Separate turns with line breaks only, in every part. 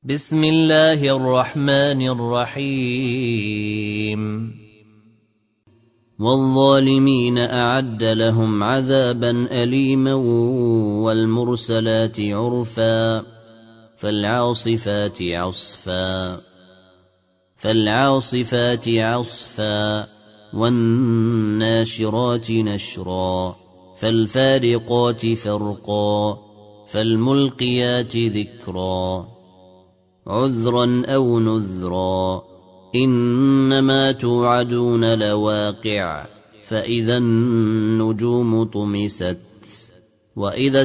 بسم الله الرحمن الرحيم والظالمين أعد لهم عذابا أليما والمرسلات عرفا فالعاصفات عصفا والناشرات نشرا فالفارقات فرقا فالملقيات ذكرا عذرا أو نذرا إنما توعدون لواقع فإذا النجوم طمست وإذا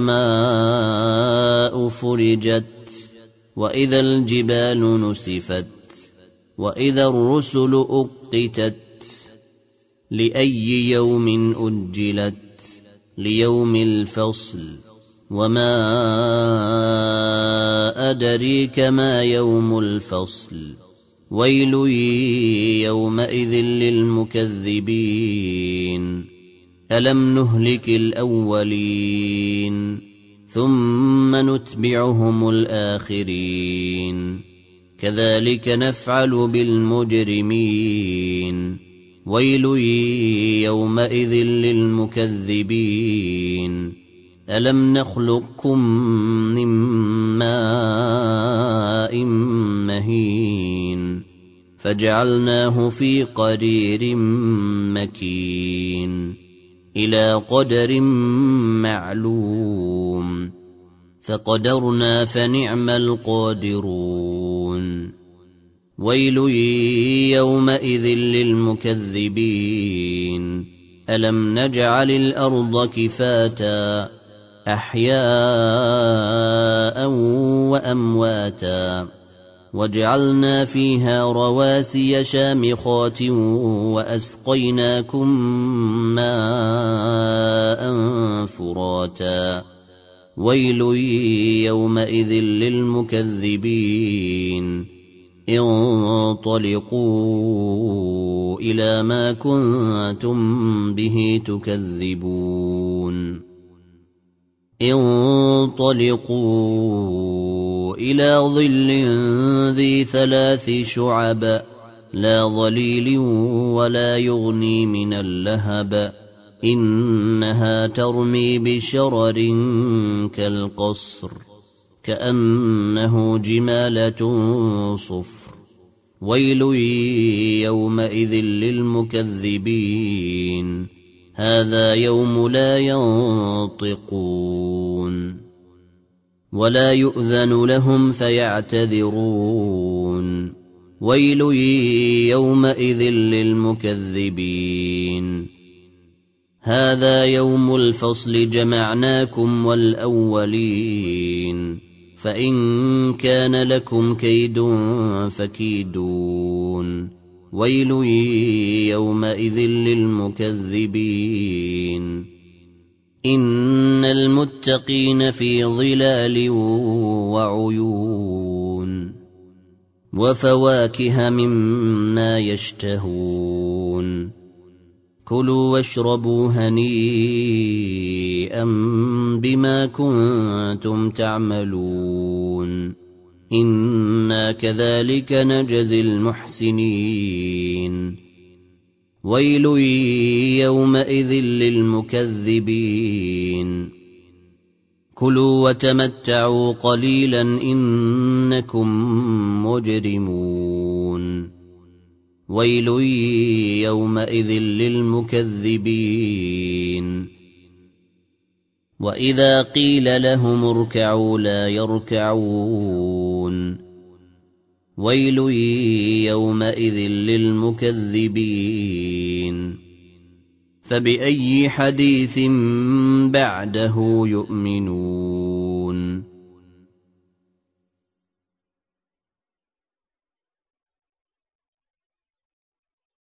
السماء فرجت وإذا الجبال نسفت وإذا الرسل أقتت لأي يوم أجلت ليوم الفصل وما أدريك ما يوم الفصل ويل يومئذ للمكذبين ألم نهلك الأولين ثم نتبعهم الآخرين كذلك نفعل بالمجرمين ويل يومئذ للمكذبين ألم نخلقكم من ماء مهين فجعلناه في قرير مكين إلى قدر معلوم فقدرنا فنعم القادرون ويل يومئذ للمكذبين ألم نجعل الأرض كفاتا أحياء وأمواتا وجعلنا فيها رواسي شامخات وأسقيناكم ماء فراتا ويل يومئذ للمكذبين انطلقوا إلى ما كنتم به تكذبون انطلقوا إلى ظل ذي 3 شعب لا ظليل ولا يغني من اللهب إنها ترمي بشرر كالقصر كأنه جمالة صفر ويل يومئذ للمكذبين هذا يوم لا ينطقون ولا يؤذن لهم فيعتذرون ويل يومئذ للمكذبين هذا يوم الفصل جمعناكم والأولين فإن كان لكم كيد فكيدون ويل يومئذ للمكذبين إن المتقين في ظلال وعيون وفواكه مما يشتهون كلوا واشربوا هنيئا بما كنتم تعملون إنا كذلك نجزي المحسنين ويل يومئذ للمكذبين كلوا وتمتعوا قليلا إنكم مجرمون ويل يومئذ للمكذبين وإذا قيل لهم اركعوا لا يركعون ويل يومئذ للمكذبين فبأي حديث بعده يؤمنون